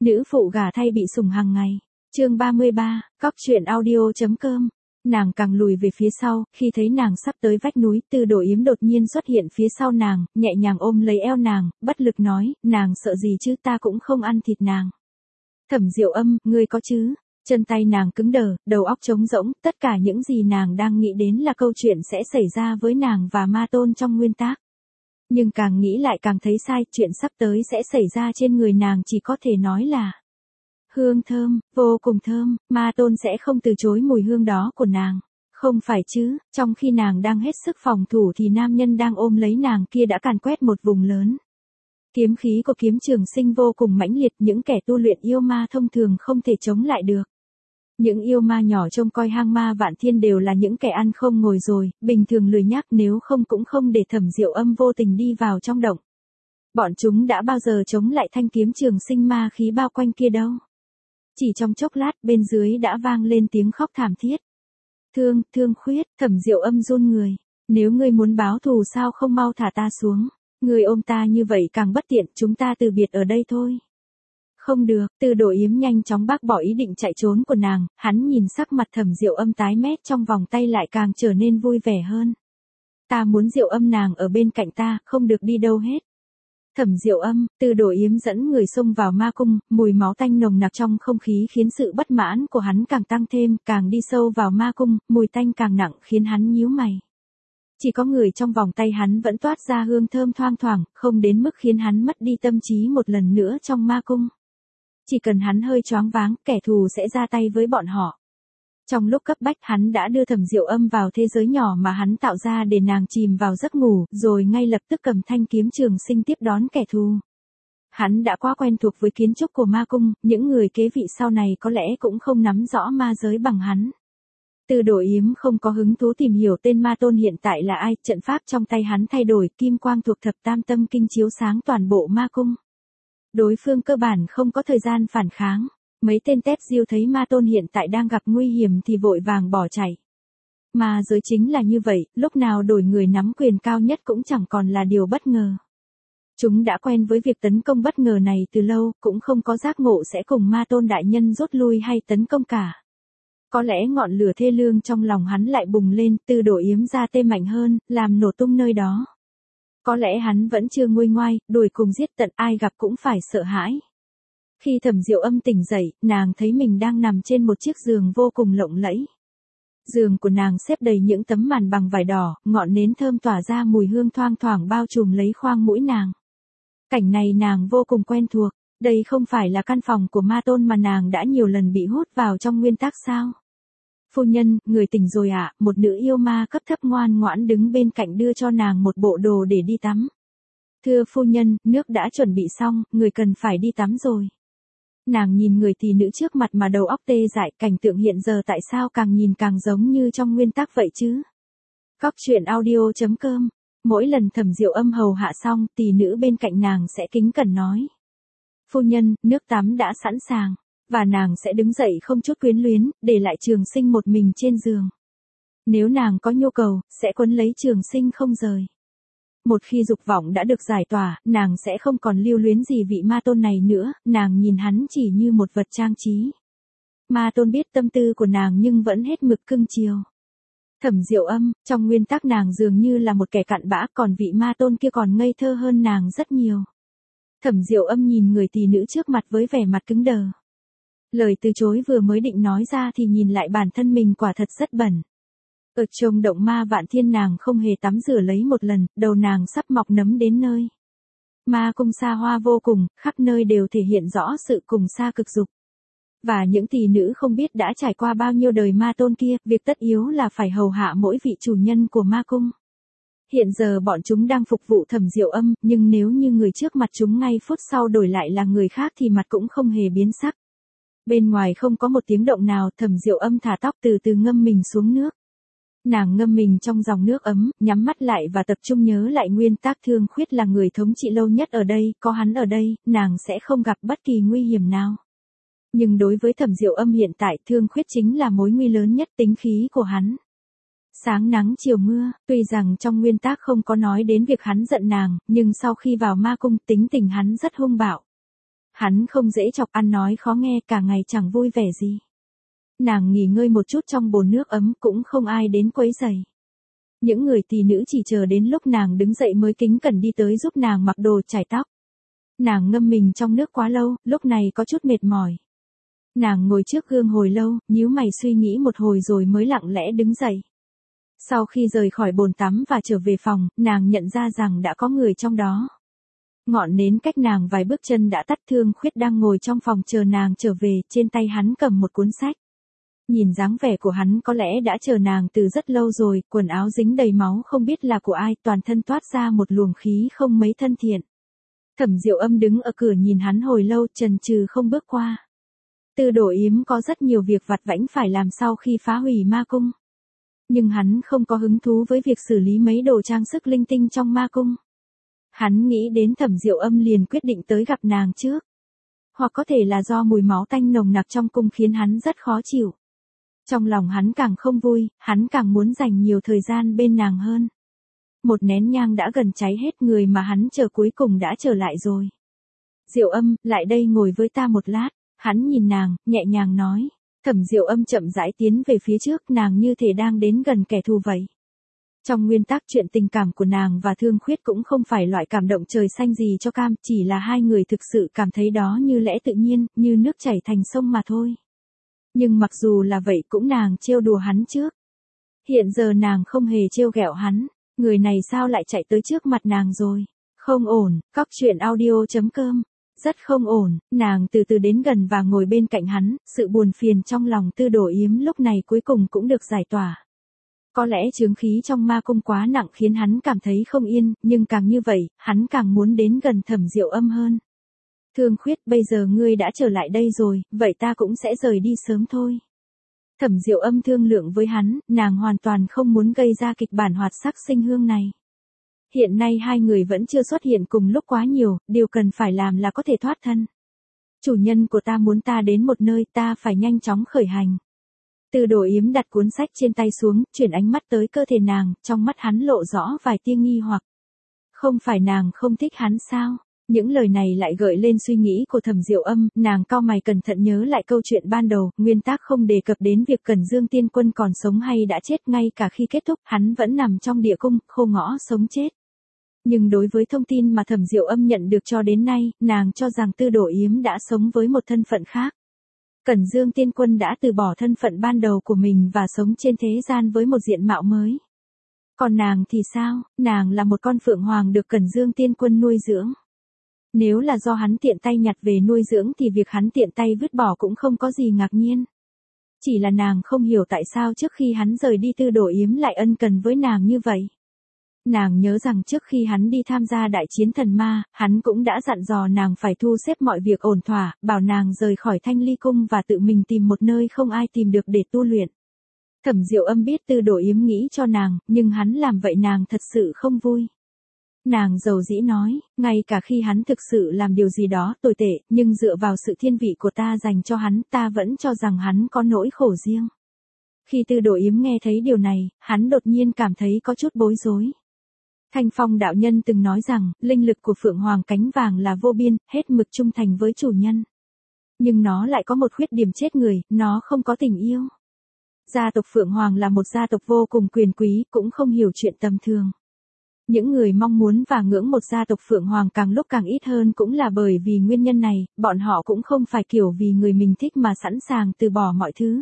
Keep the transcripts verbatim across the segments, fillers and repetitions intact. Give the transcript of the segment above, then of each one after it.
Nữ phụ gả thay bị sủng hàng ngày. Chương ba mươi ba, cóc truyện audio.com. Nàng càng lùi về phía sau, khi thấy nàng sắp tới vách núi, Tư Đồ Yếm đột nhiên xuất hiện phía sau nàng, nhẹ nhàng ôm lấy eo nàng, bất lực nói, nàng sợ gì chứ, ta cũng không ăn thịt nàng. Thẩm Diệu Âm, ngươi có chứ? Chân tay nàng cứng đờ, đầu óc trống rỗng, tất cả những gì nàng đang nghĩ đến là câu chuyện sẽ xảy ra với nàng và Ma Tôn trong nguyên tác. Nhưng càng nghĩ lại càng thấy sai, chuyện sắp tới sẽ xảy ra trên người nàng chỉ có thể nói là hương thơm, vô cùng thơm, Ma Tôn sẽ không từ chối mùi hương đó của nàng. Không phải chứ, trong khi nàng đang hết sức phòng thủ thì nam nhân đang ôm lấy nàng kia đã càn quét một vùng lớn. Kiếm khí của Kiếm Trường Sinh vô cùng mãnh liệt, những kẻ tu luyện yêu ma thông thường không thể chống lại được. Những yêu ma nhỏ trông coi hang ma vạn thiên đều là những kẻ ăn không ngồi rồi, bình thường lười nhác, nếu không cũng không để Thẩm Diệu Âm vô tình đi vào trong động. Bọn chúng đã bao giờ chống lại thanh kiếm trường sinh ma khí bao quanh kia đâu. Chỉ trong chốc lát, bên dưới đã vang lên tiếng khóc thảm thiết. Thương, thương khuyết, Thẩm Diệu Âm run người. Nếu ngươi muốn báo thù sao không mau thả ta xuống. Ngươi ôm ta như vậy càng bất tiện, chúng ta từ biệt ở đây thôi. Không được, Tư Đồ Yếm nhanh chóng bác bỏ ý định chạy trốn của nàng, hắn nhìn sắc mặt Thẩm Diệu Âm tái mét trong vòng tay lại càng trở nên vui vẻ hơn. Ta muốn Diệu Âm nàng ở bên cạnh ta, không được đi đâu hết. Thẩm Diệu Âm, Tư Đồ Yếm dẫn người xông vào ma cung, mùi máu tanh nồng nặc trong không khí khiến sự bất mãn của hắn càng tăng thêm, càng đi sâu vào ma cung, mùi tanh càng nặng khiến hắn nhíu mày. Chỉ có người trong vòng tay hắn vẫn toát ra hương thơm thoang thoảng, không đến mức khiến hắn mất đi tâm trí một lần nữa trong ma cung. Chỉ cần hắn hơi choáng váng, kẻ thù sẽ ra tay với bọn họ. Trong lúc cấp bách hắn đã đưa Thẩm Diệu Âm vào thế giới nhỏ mà hắn tạo ra để nàng chìm vào giấc ngủ, rồi ngay lập tức cầm thanh kiếm trường sinh tiếp đón kẻ thù. Hắn đã quá quen thuộc với kiến trúc của ma cung, những người kế vị sau này có lẽ cũng không nắm rõ ma giới bằng hắn. Tư Đồ Yếm không có hứng thú tìm hiểu tên Ma Tôn hiện tại là ai, trận pháp trong tay hắn thay đổi, kim quang thuộc thập tam tâm kinh chiếu sáng toàn bộ ma cung. Đối phương cơ bản không có thời gian phản kháng. Mấy tên tép diêu thấy Ma Tôn hiện tại đang gặp nguy hiểm thì vội vàng bỏ chạy. Ma giới chính là như vậy, lúc nào đổi người nắm quyền cao nhất cũng chẳng còn là điều bất ngờ. Chúng đã quen với việc tấn công bất ngờ này từ lâu, cũng không có giác ngộ sẽ cùng Ma Tôn đại nhân rút lui hay tấn công cả. Có lẽ ngọn lửa thê lương trong lòng hắn lại bùng lên, Tư Đồ Yếm ra tê mạnh hơn, làm nổ tung nơi đó. Có lẽ hắn vẫn chưa nguôi ngoai, đuổi cùng giết tận, ai gặp cũng phải sợ hãi. Khi Thẩm Diệu Âm tỉnh dậy, nàng thấy mình đang nằm trên một chiếc giường vô cùng lộng lẫy. Giường của nàng xếp đầy những tấm màn bằng vải đỏ, ngọn nến thơm tỏa ra mùi hương thoang thoảng bao trùm lấy khoang mũi nàng. Cảnh này nàng vô cùng quen thuộc, đây không phải là căn phòng của Ma Tôn mà nàng đã nhiều lần bị hút vào trong nguyên tác sao? Phu nhân, người tỉnh rồi ạ, à? Một nữ yêu ma cấp thấp ngoan ngoãn đứng bên cạnh đưa cho nàng một bộ đồ để đi tắm. Thưa phu nhân, nước đã chuẩn bị xong, người cần phải đi tắm rồi. Nàng nhìn người tỷ nữ trước mặt mà đầu óc tê dại, cảnh tượng hiện giờ tại sao càng nhìn càng giống như trong nguyên tác vậy chứ? Cóc truyện audio.com. Mỗi lần Thẩm Diệu Âm hầu hạ xong, tỷ nữ bên cạnh nàng sẽ kính cẩn nói. Phu nhân, nước tắm đã sẵn sàng. Và nàng sẽ đứng dậy không chút quyến luyến, để lại Trường Sinh một mình trên giường. Nếu nàng có nhu cầu, sẽ quấn lấy Trường Sinh không rời. Một khi dục vọng đã được giải tỏa, nàng sẽ không còn lưu luyến gì vị Ma Tôn này nữa, nàng nhìn hắn chỉ như một vật trang trí. Ma Tôn biết tâm tư của nàng nhưng vẫn hết mực cưng chiều. Thẩm Diệu Âm, trong nguyên tắc nàng dường như là một kẻ cặn bã, còn vị Ma Tôn kia còn ngây thơ hơn nàng rất nhiều. Thẩm Diệu Âm nhìn người tỷ nữ trước mặt với vẻ mặt cứng đờ. Lời từ chối vừa mới định nói ra thì nhìn lại bản thân mình quả thật rất bẩn. Ở trong động ma vạn thiên nàng không hề tắm rửa lấy một lần, đầu nàng sắp mọc nấm đến nơi. Ma cung xa hoa vô cùng, khắp nơi đều thể hiện rõ sự cùng xa cực dục. Và những tỷ nữ không biết đã trải qua bao nhiêu đời Ma Tôn kia, việc tất yếu là phải hầu hạ mỗi vị chủ nhân của ma cung. Hiện giờ bọn chúng đang phục vụ Thẩm Diệu Âm, nhưng nếu như người trước mặt chúng ngay phút sau đổi lại là người khác thì mặt cũng không hề biến sắc. Bên ngoài không có một tiếng động nào, Thẩm Diệu Âm thả tóc từ từ ngâm mình xuống nước. Nàng ngâm mình trong dòng nước ấm, nhắm mắt lại và tập trung nhớ lại nguyên tác Thương Khuyết là người thống trị lâu nhất ở đây, có hắn ở đây, nàng sẽ không gặp bất kỳ nguy hiểm nào. Nhưng đối với Thẩm Diệu Âm hiện tại, Thương Khuyết chính là mối nguy lớn nhất, tính khí của hắn. Sáng nắng chiều mưa, tuy rằng trong nguyên tác không có nói đến việc hắn giận nàng, nhưng sau khi vào ma cung tính tình hắn rất hung bạo. Hắn không dễ chọc, ăn nói khó nghe, cả ngày chẳng vui vẻ gì. Nàng nghỉ ngơi một chút trong bồn nước ấm, cũng không ai đến quấy rầy. Những người tỳ nữ chỉ chờ đến lúc nàng đứng dậy mới kính cẩn đi tới giúp nàng mặc đồ, chải tóc. Nàng ngâm mình trong nước quá lâu, lúc này có chút mệt mỏi. Nàng ngồi trước gương hồi lâu, nhíu mày suy nghĩ một hồi rồi mới lặng lẽ đứng dậy. Sau khi rời khỏi bồn tắm và trở về phòng, nàng nhận ra rằng đã có người trong đó. Ngọn nến cách nàng vài bước chân đã tắt. Thương Khuyết đang ngồi trong phòng chờ nàng trở về, trên tay hắn cầm một cuốn sách. Nhìn dáng vẻ của hắn có lẽ đã chờ nàng từ rất lâu rồi, quần áo dính đầy máu không biết là của ai, toàn thân toát ra một luồng khí không mấy thân thiện. Thẩm Diệu Âm đứng ở cửa nhìn hắn hồi lâu, chần chừ không bước qua. Tư Đồ Yếm có rất nhiều việc vặt vãnh phải làm sau khi phá hủy ma cung. Nhưng hắn không có hứng thú với việc xử lý mấy đồ trang sức linh tinh trong ma cung. Hắn nghĩ đến Thẩm Diệu Âm liền quyết định tới gặp nàng trước. Hoặc có thể là do mùi máu tanh nồng nặc trong cung khiến hắn rất khó chịu. Trong lòng hắn càng không vui, hắn càng muốn dành nhiều thời gian bên nàng hơn. Một nén nhang đã gần cháy hết, người mà hắn chờ cuối cùng đã trở lại rồi. Diệu Âm, lại đây ngồi với ta một lát. Hắn nhìn nàng, nhẹ nhàng nói. Thẩm Diệu Âm chậm rãi tiến về phía trước, nàng như thể đang đến gần kẻ thù vậy. Trong nguyên tắc chuyện tình cảm của nàng và Thương Khuyết cũng không phải loại cảm động trời xanh gì cho cam, chỉ là hai người thực sự cảm thấy đó như lẽ tự nhiên, như nước chảy thành sông mà thôi. Nhưng mặc dù là vậy cũng nàng trêu đùa hắn trước. Hiện giờ nàng không hề trêu ghẹo hắn, người này sao lại chạy tới trước mặt nàng rồi. Không ổn, cóc truyện audio chấm com. Rất không ổn, nàng từ từ đến gần và ngồi bên cạnh hắn, sự buồn phiền trong lòng Tư Đồ Yếm lúc này cuối cùng cũng được giải tỏa. Có lẽ chướng khí trong ma cung quá nặng khiến hắn cảm thấy không yên, nhưng càng như vậy, hắn càng muốn đến gần Thẩm Diệu Âm hơn. Thương Khuyết, bây giờ ngươi đã trở lại đây rồi, vậy ta cũng sẽ rời đi sớm thôi. Thẩm Diệu Âm thương lượng với hắn, nàng hoàn toàn không muốn gây ra kịch bản hoạt sắc sinh hương này. Hiện nay hai người vẫn chưa xuất hiện cùng lúc quá nhiều, điều cần phải làm là có thể thoát thân. Chủ nhân của ta muốn ta đến một nơi, ta phải nhanh chóng khởi hành. Tư Đồ Yếm đặt cuốn sách trên tay xuống, chuyển ánh mắt tới cơ thể nàng, trong mắt hắn lộ rõ vài tia nghi hoặc. Không phải nàng không thích hắn sao? Những lời này lại gợi lên suy nghĩ của Thẩm Diệu Âm, nàng cau mày cẩn thận nhớ lại câu chuyện ban đầu, nguyên tác không đề cập đến việc Cẩn Dương Tiên Quân còn sống hay đã chết, ngay cả khi kết thúc, hắn vẫn nằm trong địa cung, khô ngõ sống chết. Nhưng đối với thông tin mà Thẩm Diệu Âm nhận được cho đến nay, nàng cho rằng Tư Đồ Yếm đã sống với một thân phận khác. Cẩn Dương Tiên Quân đã từ bỏ thân phận ban đầu của mình và sống trên thế gian với một diện mạo mới. Còn nàng thì sao, nàng là một con phượng hoàng được Cẩn Dương Tiên Quân nuôi dưỡng. Nếu là do hắn tiện tay nhặt về nuôi dưỡng thì việc hắn tiện tay vứt bỏ cũng không có gì ngạc nhiên. Chỉ là nàng không hiểu tại sao trước khi hắn rời đi Tư Đồ Yếm lại ân cần với nàng như vậy. Nàng nhớ rằng trước khi hắn đi tham gia đại chiến thần ma, hắn cũng đã dặn dò nàng phải thu xếp mọi việc ổn thỏa, bảo nàng rời khỏi Thanh Ly Cung và tự mình tìm một nơi không ai tìm được để tu luyện. Thẩm Diệu Âm biết Tư Đồ Yếm nghĩ cho nàng, nhưng hắn làm vậy nàng thật sự không vui. Nàng dầu dĩ nói, ngay cả khi hắn thực sự làm điều gì đó tồi tệ, nhưng dựa vào sự thiên vị của ta dành cho hắn, ta vẫn cho rằng hắn có nỗi khổ riêng. Khi Tư Đồ Yếm nghe thấy điều này, hắn đột nhiên cảm thấy có chút bối rối. Thanh Phong đạo nhân từng nói rằng, linh lực của Phượng Hoàng cánh vàng là vô biên, hết mực trung thành với chủ nhân. Nhưng nó lại có một khuyết điểm chết người, nó không có tình yêu. Gia tộc Phượng Hoàng là một gia tộc vô cùng quyền quý, cũng không hiểu chuyện tầm thường. Những người mong muốn và ngưỡng một gia tộc Phượng Hoàng càng lúc càng ít hơn cũng là bởi vì nguyên nhân này, bọn họ cũng không phải kiểu vì người mình thích mà sẵn sàng từ bỏ mọi thứ.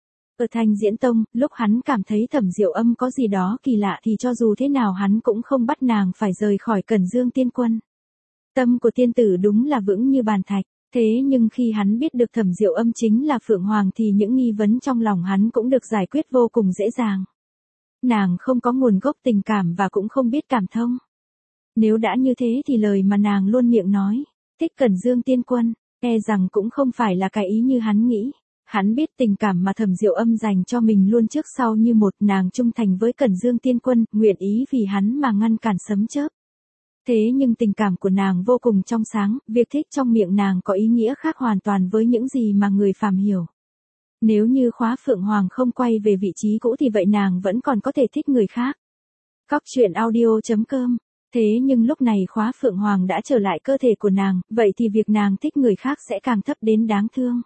Ở Thanh Diễn Tông, lúc hắn cảm thấy Thẩm Diệu Âm có gì đó kỳ lạ thì cho dù thế nào hắn cũng không bắt nàng phải rời khỏi Cẩn Dương Tiên Quân. Tâm của tiên tử đúng là vững như bàn thạch, thế nhưng khi hắn biết được Thẩm Diệu Âm chính là Phượng Hoàng thì những nghi vấn trong lòng hắn cũng được giải quyết vô cùng dễ dàng. Nàng không có nguồn gốc tình cảm và cũng không biết cảm thông. Nếu đã như thế thì lời mà nàng luôn miệng nói, thích Cẩn Dương Tiên Quân, e rằng cũng không phải là cái ý như hắn nghĩ. Hắn biết tình cảm mà Thẩm Diệu Âm dành cho mình luôn trước sau như một, nàng trung thành với Cẩn Dương Tiên Quân, nguyện ý vì hắn mà ngăn cản sấm chớp. Thế nhưng tình cảm của nàng vô cùng trong sáng, việc thích trong miệng nàng có ý nghĩa khác hoàn toàn với những gì mà người phàm hiểu. Nếu như khóa Phượng Hoàng không quay về vị trí cũ thì vậy nàng vẫn còn có thể thích người khác. Cóc truyện audio chấm com Thế nhưng lúc này khóa phượng hoàng đã trở lại cơ thể của nàng, vậy thì việc nàng thích người khác sẽ càng thấp đến đáng thương.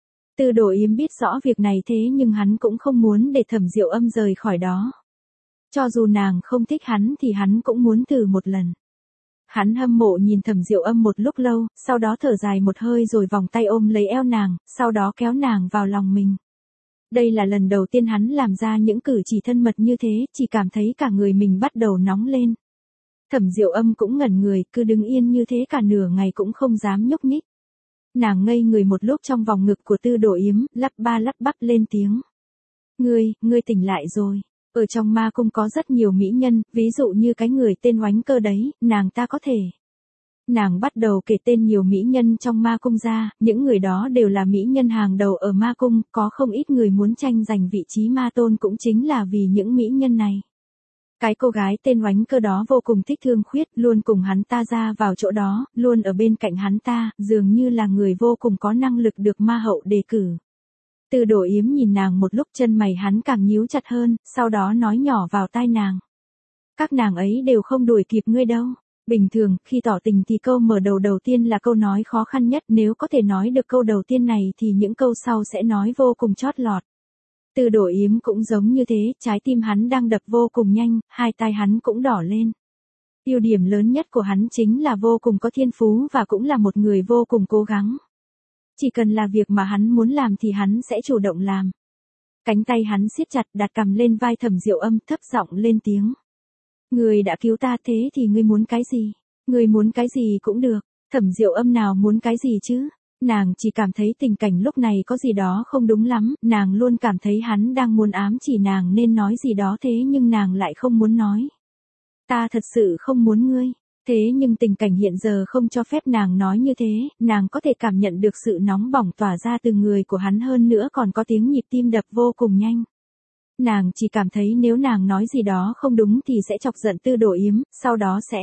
Tư Đồ Yếm biết rõ việc này thế nhưng hắn cũng không muốn để Thẩm Diệu Âm rời khỏi đó. Cho dù nàng không thích hắn thì hắn cũng muốn thử một lần. Hắn hâm mộ nhìn Thẩm Diệu Âm một lúc lâu, sau đó thở dài một hơi rồi vòng tay ôm lấy eo nàng, sau đó kéo nàng vào lòng mình. Đây là lần đầu tiên hắn làm ra những cử chỉ thân mật như thế, chỉ cảm thấy cả người mình bắt đầu nóng lên. Thẩm Diệu Âm cũng ngẩn người, cứ đứng yên như thế cả nửa ngày cũng không dám nhúc nhích. Nàng ngây người một lúc trong vòng ngực của Tư Đồ Yếm, lắp ba lắp bắp lên tiếng. Ngươi, ngươi tỉnh lại rồi. Ở trong ma cung có rất nhiều mỹ nhân, ví dụ như cái người tên Oánh Cơ đấy, nàng ta có thể. Nàng bắt đầu kể tên nhiều mỹ nhân trong ma cung ra, những người đó đều là mỹ nhân hàng đầu ở ma cung, có không ít người muốn tranh giành vị trí ma tôn cũng chính là vì những mỹ nhân này. Cái cô gái tên Oánh Cơ đó vô cùng thích Thương Khuyết, luôn cùng hắn ta ra vào chỗ đó, luôn ở bên cạnh hắn ta, dường như là người vô cùng có năng lực được ma hậu đề cử. Tư Đồ Yếm nhìn nàng một lúc, chân mày hắn càng nhíu chặt hơn, sau đó nói nhỏ vào tai nàng. Các nàng ấy đều không đuổi kịp ngươi đâu. Bình thường, khi tỏ tình thì câu mở đầu đầu tiên là câu nói khó khăn nhất, nếu có thể nói được câu đầu tiên này thì những câu sau sẽ nói vô cùng chót lọt. Tư Đồ Yếm cũng giống như thế, trái tim hắn đang đập vô cùng nhanh, hai tai hắn cũng đỏ lên. Ưu điểm lớn nhất của hắn chính là vô cùng có thiên phú và cũng là một người vô cùng cố gắng. Chỉ cần là việc mà hắn muốn làm thì hắn sẽ chủ động làm. Cánh tay hắn siết chặt đặt cằm lên vai Thẩm Diệu Âm, thấp giọng lên tiếng. Ngươi đã cứu ta, thế thì ngươi muốn cái gì? Ngươi muốn cái gì cũng được. Thẩm Diệu Âm nào muốn cái gì chứ? Nàng chỉ cảm thấy tình cảnh lúc này có gì đó không đúng lắm, nàng luôn cảm thấy hắn đang muốn ám chỉ nàng nên nói gì đó thế nhưng nàng lại không muốn nói. Ta thật sự không muốn ngươi. Thế nhưng tình cảnh hiện giờ không cho phép nàng nói như thế, nàng có thể cảm nhận được sự nóng bỏng tỏa ra từ người của hắn, hơn nữa còn có tiếng nhịp tim đập vô cùng nhanh. Nàng chỉ cảm thấy nếu nàng nói gì đó không đúng thì sẽ chọc giận Tư Đồ Yếm, sau đó sẽ...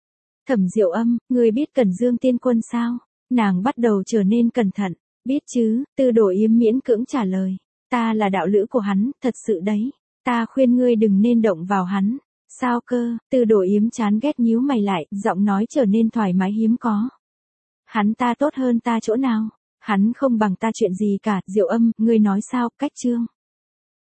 Thẩm Diệu Âm, ngươi biết Cẩn Dương Tiên Quân sao? Nàng bắt đầu trở nên cẩn thận. Biết chứ, Tư Đồ Yếm miễn cưỡng trả lời. Ta là đạo lữ của hắn, thật sự đấy. Ta khuyên ngươi đừng nên động vào hắn. Sao cơ? Tư Đồ Yếm chán ghét nhíu mày lại, giọng nói trở nên thoải mái hiếm có. Hắn ta tốt hơn ta chỗ nào? Hắn không bằng ta chuyện gì cả. Diệu Âm, ngươi nói sao? Cách chương